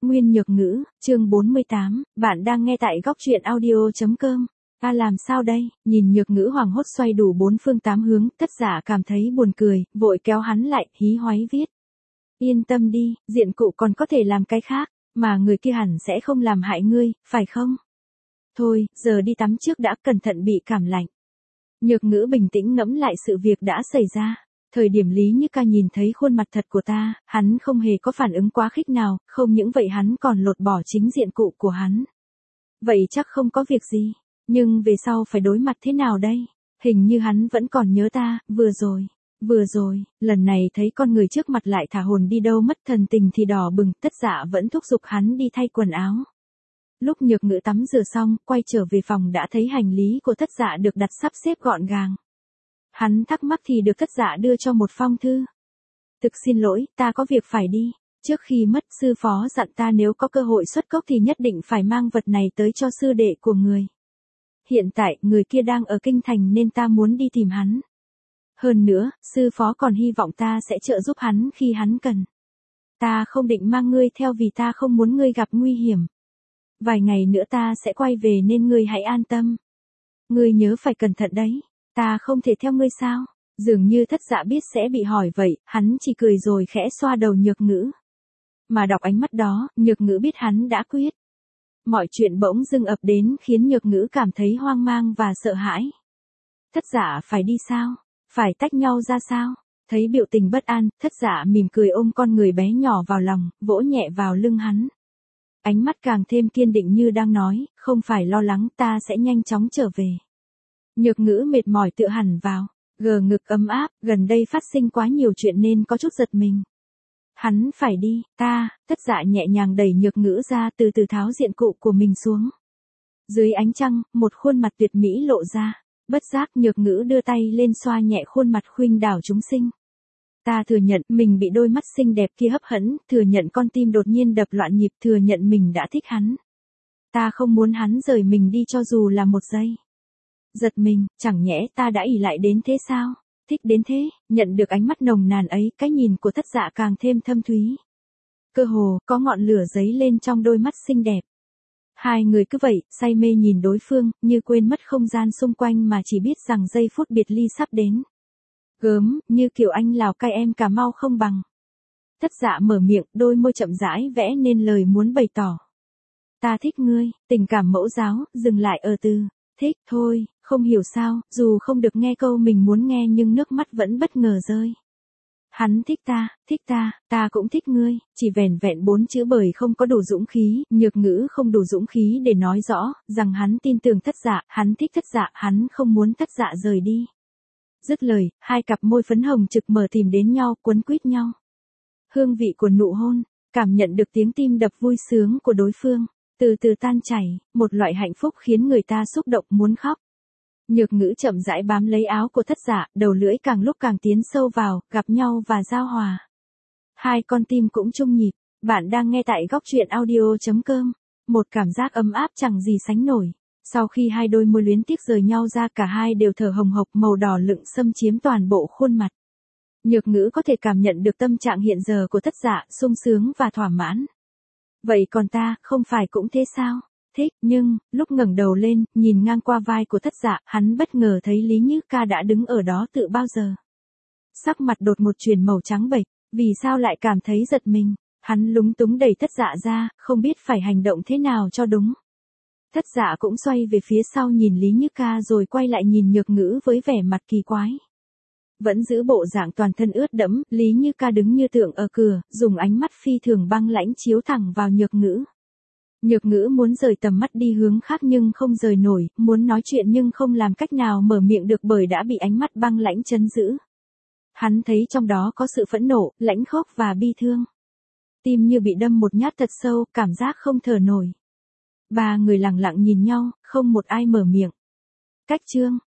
Nguyên Nhược Ngữ, chương 48, bạn đang nghe tại góc truyện audio.com. Ta làm sao đây? Nhìn Nhược Ngữ hoảng hốt xoay đủ bốn phương tám hướng, Thất Dạ cảm thấy buồn cười, vội kéo hắn lại, hí hoáy viết. Yên tâm đi, diện cụ còn có thể làm cái khác, mà người kia hẳn sẽ không làm hại ngươi, phải không? Thôi, giờ đi tắm trước đã, cẩn thận bị cảm lạnh. Nhược Ngữ bình tĩnh ngẫm lại sự việc đã xảy ra. Thời điểm Lý Như Ca nhìn thấy khuôn mặt thật của ta, hắn không hề có phản ứng quá khích nào, không những vậy hắn còn lột bỏ chính diện cụ của hắn. Vậy chắc không có việc gì, nhưng về sau phải đối mặt thế nào đây? Hình như hắn vẫn còn nhớ ta, vừa rồi, lần này thấy con người trước mặt lại thả hồn đi đâu mất, thần tình thì đỏ bừng, Thất Dạ vẫn thúc giục hắn đi thay quần áo. Lúc Nhược Ngữ tắm rửa xong, quay trở về phòng đã thấy hành lý của Thất Dạ được đặt sắp xếp gọn gàng. Hắn thắc mắc thì được Thất Dạ đưa cho một phong thư. Thực xin lỗi, ta có việc phải đi. Trước khi mất, sư phó dặn ta nếu có cơ hội xuất cốc thì nhất định phải mang vật này tới cho sư đệ của người. Hiện tại, người kia đang ở kinh thành nên ta muốn đi tìm hắn. Hơn nữa, sư phó còn hy vọng ta sẽ trợ giúp hắn khi hắn cần. Ta không định mang ngươi theo vì ta không muốn ngươi gặp nguy hiểm. Vài ngày nữa ta sẽ quay về nên ngươi hãy an tâm. Ngươi nhớ phải cẩn thận đấy. Ta không thể theo ngươi sao? Dường như Thất Dạ biết sẽ bị hỏi vậy, hắn chỉ cười rồi khẽ xoa đầu Nhược Ngữ. Mà đọc ánh mắt đó, Nhược Ngữ biết hắn đã quyết. Mọi chuyện bỗng dưng ập đến khiến Nhược Ngữ cảm thấy hoang mang và sợ hãi. Thất Dạ phải đi sao? Phải tách nhau ra sao? Thấy biểu tình bất an, Thất Dạ mỉm cười ôm con người bé nhỏ vào lòng, vỗ nhẹ vào lưng hắn. Ánh mắt càng thêm kiên định như đang nói, không phải lo lắng, ta sẽ nhanh chóng trở về. Nhược Ngữ mệt mỏi tựa hẳn vào, gờ ngực ấm áp, gần đây phát sinh quá nhiều chuyện nên có chút giật mình. Hắn phải đi, Thất Dạ nhẹ nhàng đẩy Nhược Ngữ ra, từ từ tháo diện cụ của mình xuống. Dưới ánh trăng, một khuôn mặt tuyệt mỹ lộ ra, bất giác Nhược Ngữ đưa tay lên xoa nhẹ khuôn mặt khuynh đảo chúng sinh. Ta thừa nhận mình bị đôi mắt xinh đẹp kia hấp dẫn, thừa nhận con tim đột nhiên đập loạn nhịp, thừa nhận mình đã thích hắn. Ta không muốn hắn rời mình đi cho dù là một giây. Giật mình, chẳng nhẽ ta đã ỷ lại đến thế sao? Thích đến thế, nhận được ánh mắt nồng nàn ấy, cái nhìn của Thất Dạ càng thêm thâm thúy. Cơ hồ, có ngọn lửa giấy lên trong đôi mắt xinh đẹp. Hai người cứ vậy, say mê nhìn đối phương, như quên mất không gian xung quanh mà chỉ biết rằng giây phút biệt ly sắp đến. Gớm, như kiểu anh Lào Cai em Cà Mau không bằng. Thất Dạ mở miệng, đôi môi chậm rãi vẽ nên lời muốn bày tỏ. Ta thích ngươi, tình cảm mẫu giáo, dừng lại ở từ thích thôi, không hiểu sao, dù không được nghe câu mình muốn nghe nhưng nước mắt vẫn bất ngờ rơi. Hắn thích ta, ta cũng thích ngươi, chỉ vẻn vẹn 4 chữ bởi không có đủ dũng khí, Nhược Ngữ không đủ dũng khí để nói rõ, rằng hắn tin tưởng Thất Dạ, hắn thích Thất Dạ, hắn không muốn Thất Dạ rời đi. Dứt lời, hai cặp môi phấn hồng trực mở tìm đến nhau, quấn quýt nhau. Hương vị của nụ hôn, cảm nhận được tiếng tim đập vui sướng của đối phương, từ từ tan chảy, một loại hạnh phúc khiến người ta xúc động muốn khóc. Nhược Ngữ chậm rãi bám lấy áo của Thất Dạ, đầu lưỡi càng lúc càng tiến sâu vào, gặp nhau và giao hòa. Hai con tim cũng chung nhịp, bạn đang nghe tại góc truyện audio.com. Một cảm giác ấm áp chẳng gì sánh nổi. Sau khi hai đôi môi luyến tiếc rời nhau ra, cả hai đều thở hồng hộc, màu đỏ lựng xâm chiếm toàn bộ khuôn mặt. Nhược Ngữ có thể cảm nhận được tâm trạng hiện giờ của Thất Dạ, sung sướng và thỏa mãn. Vậy còn ta, không phải cũng thế sao? Thích, nhưng, lúc ngẩng đầu lên, nhìn ngang qua vai của Thất Dạ, hắn bất ngờ thấy Lý Như Ca đã đứng ở đó từ bao giờ. Sắc mặt đột một chuyển màu trắng bệch, vì sao lại cảm thấy giật mình? Hắn lúng túng đẩy Thất Dạ ra, không biết phải hành động thế nào cho đúng. Thất Dạ cũng xoay về phía sau nhìn Lý Như Ca rồi quay lại nhìn Nhược Ngữ với vẻ mặt kỳ quái. Vẫn giữ bộ dạng toàn thân ướt đẫm, Lý Như Ca đứng như tượng ở cửa, dùng ánh mắt phi thường băng lãnh chiếu thẳng vào Nhược Ngữ. Nhược Ngữ muốn rời tầm mắt đi hướng khác nhưng không rời nổi, muốn nói chuyện nhưng không làm cách nào mở miệng được bởi đã bị ánh mắt băng lãnh trấn giữ. Hắn thấy trong đó có sự phẫn nộ, lãnh khốc và bi thương. Tim như bị đâm một nhát thật sâu, cảm giác không thở nổi. Ba người lặng lặng nhìn nhau, không một ai mở miệng. Cách chương,